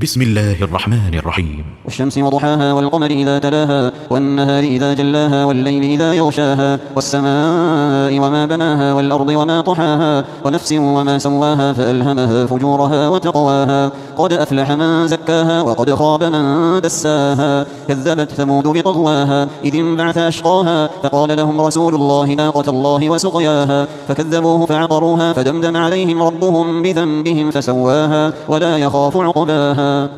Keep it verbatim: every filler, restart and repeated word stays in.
بسم الله الرحمن الرحيم. والشمس وضحاها والقمر إذا تلاها والنهار إذا جلاها والليل إذا يغشاها والسماء وما بناها والأرض وما طحاها ونفس وما سواها فألهمها فجورها وتقواها قد أفلح من زكاها وقد خاب من دساها كذبت ثمود بطغواها إذ انبعث أشقاها فقال لهم رسول الله ناقة الله وسقياها فكذبوه فعقروها فدمدم عليهم ربهم بذنبهم فسواها ولا يخاف عقباها.